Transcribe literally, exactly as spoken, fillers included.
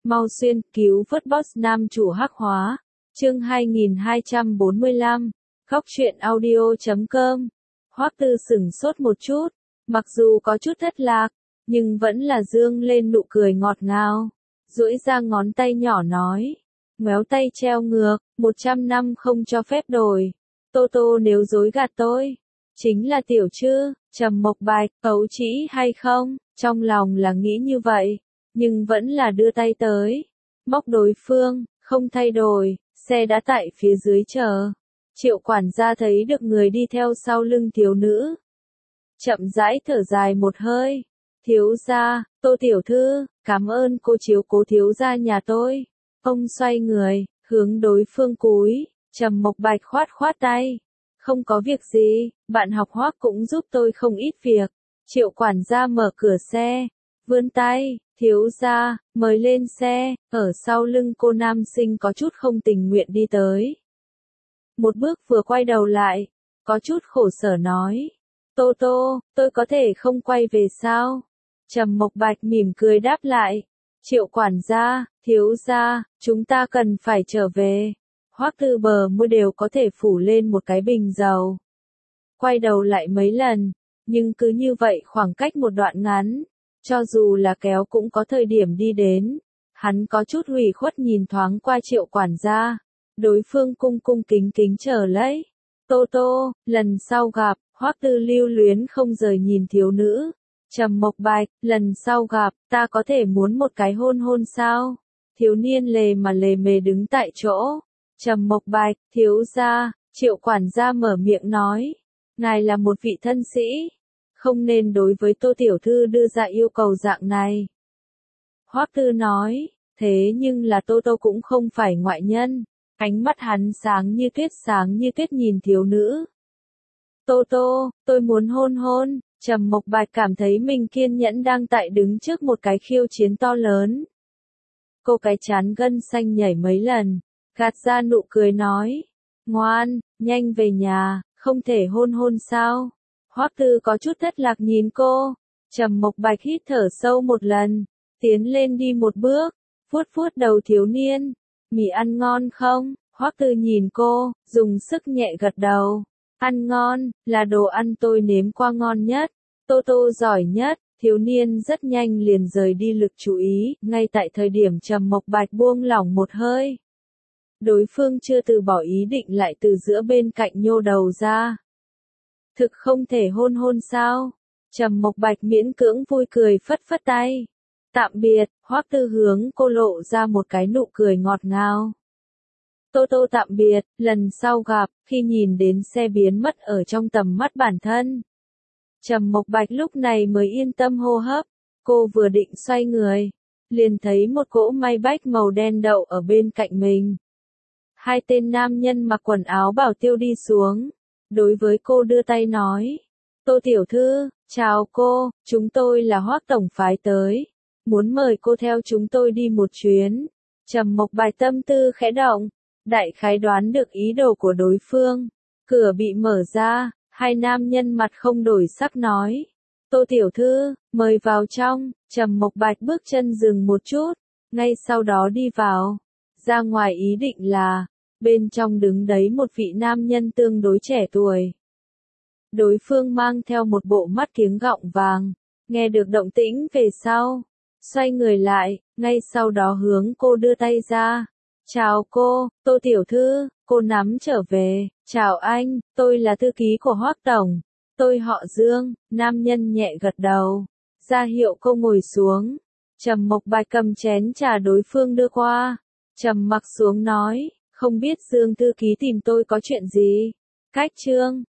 Mau xuyên, cứu vớt boss nam chủ hắc hóa. Chương hai nghìn hai trăm bốn mươi lăm. Góc truyện audio chấm com. Hoắc Tư sửng sốt một chút, mặc dù có chút thất lạc, nhưng vẫn là dương lên nụ cười ngọt ngào, duỗi ra ngón tay nhỏ nói, ngoéo tay treo ngược, một trăm năm không cho phép đổi. Tô Tô nếu dối gạt tôi, chính là tiểu trư, Trầm Mộc Bạch, ấu trĩ hay không, trong lòng là nghĩ như vậy, nhưng vẫn là đưa tay tới, móc đối phương, không thay đổi, xe đã tại phía dưới chờ. Triệu quản gia thấy được người đi theo sau lưng thiếu nữ. Chậm rãi thở dài một hơi. Thiếu gia, Tô tiểu thư, cảm ơn cô chiếu cố thiếu gia nhà tôi. Ông xoay người, hướng đối phương cúi, Trầm Mộc Bạch khoát khoát tay. Không có việc gì, bạn học Hoắc cũng giúp tôi không ít việc. Triệu quản gia mở cửa xe, vươn tay, thiếu gia, mời lên xe, ở sau lưng cô nam sinh có chút không tình nguyện đi tới. Một bước vừa quay đầu lại, có chút khổ sở nói. Tô Tô, tôi có thể không quay về sao? Trầm Mộc Bạch mỉm cười đáp lại. Triệu quản gia, thiếu gia, chúng ta cần phải trở về. Hoắc Tư bờ môi đều có thể phủ lên một cái bình dầu. Quay đầu lại mấy lần, nhưng cứ như vậy khoảng cách một đoạn ngắn, cho dù là kéo cũng có thời điểm đi đến. Hắn có chút ủy khuất nhìn thoáng qua Triệu quản gia. Đối phương cung cung kính kính chờ lấy. Tô Tô, lần sau gặp, Hoắc Tư lưu luyến không rời nhìn thiếu nữ. Trầm Mộc Bạch, lần sau gặp, ta có thể muốn một cái hôn hôn sao? Thiếu niên lề mà lề mề đứng tại chỗ. Trầm Mộc Bạch, thiếu gia, Triệu quản gia mở miệng nói. Ngài là một vị thân sĩ, không nên đối với Tô tiểu thư đưa ra yêu cầu dạng này. Hoắc Tư nói, thế nhưng là Tô Tô cũng không phải ngoại nhân. Ánh mắt hắn sáng như tuyết sáng như tuyết nhìn thiếu nữ. Tô Tô, tôi muốn hôn hôn. Trầm Mộc Bạch cảm thấy mình kiên nhẫn đang tại đứng trước một cái khiêu chiến to lớn. Cô cái chán gân xanh nhảy mấy lần, gạt ra nụ cười nói. Ngoan, nhanh về nhà, không thể hôn hôn sao? Hoắc Tư có chút thất lạc nhìn cô. Trầm Mộc Bạch hít thở sâu một lần, tiến lên đi một bước, vuốt vuốt đầu thiếu niên. Mì ăn ngon không? Hoắc Tư nhìn cô, dùng sức nhẹ gật đầu. Ăn ngon, là đồ ăn tôi nếm qua ngon nhất. Tô Tô giỏi nhất. Thiếu niên rất nhanh liền rời đi lực chú ý, ngay tại thời điểm Trầm Mộc Bạch buông lỏng một hơi. Đối phương chưa từ bỏ ý định lại từ giữa bên cạnh nhô đầu ra. Thực không thể hôn hôn sao? Trầm Mộc Bạch miễn cưỡng vui cười phất phất tay. Tạm biệt, Hoắc Tư hướng cô lộ ra một cái nụ cười ngọt ngào. Tô Tô tạm biệt, lần sau gặp, khi nhìn đến xe biến mất ở trong tầm mắt bản thân. Trầm Mộc Bạch lúc này mới yên tâm hô hấp, cô vừa định xoay người, liền thấy một cỗ may bách màu đen đậu ở bên cạnh mình. Hai tên nam nhân mặc quần áo bảo tiêu đi xuống, đối với cô đưa tay nói. Tô tiểu thư, chào cô, chúng tôi là Hoắc tổng phái tới. Muốn mời cô theo chúng tôi đi một chuyến. Trầm Mộc Bạch tâm tư khẽ động, đại khái đoán được ý đồ của đối phương. Cửa bị mở ra, hai nam nhân mặt không đổi sắc nói. Tô tiểu thư, mời vào trong. Trầm Mộc Bạch bước chân dừng một chút, ngay sau đó đi vào. Ra ngoài ý định là, bên trong đứng đấy một vị nam nhân tương đối trẻ tuổi. Đối phương mang theo một bộ mắt kiếng gọng vàng, nghe được động tĩnh về sau. Xoay người lại, ngay sau đó hướng cô đưa tay ra. Chào cô, Tô tiểu thư, cô nắm trở về. Chào anh, tôi là thư ký của Hoắc tổng. Tôi họ Dương, nam nhân nhẹ gật đầu. Ra hiệu cô ngồi xuống. Trầm Mộc Bạch cầm chén trà đối phương đưa qua. Trầm mặc xuống nói, không biết Dương thư ký tìm tôi có chuyện gì. Cách chương.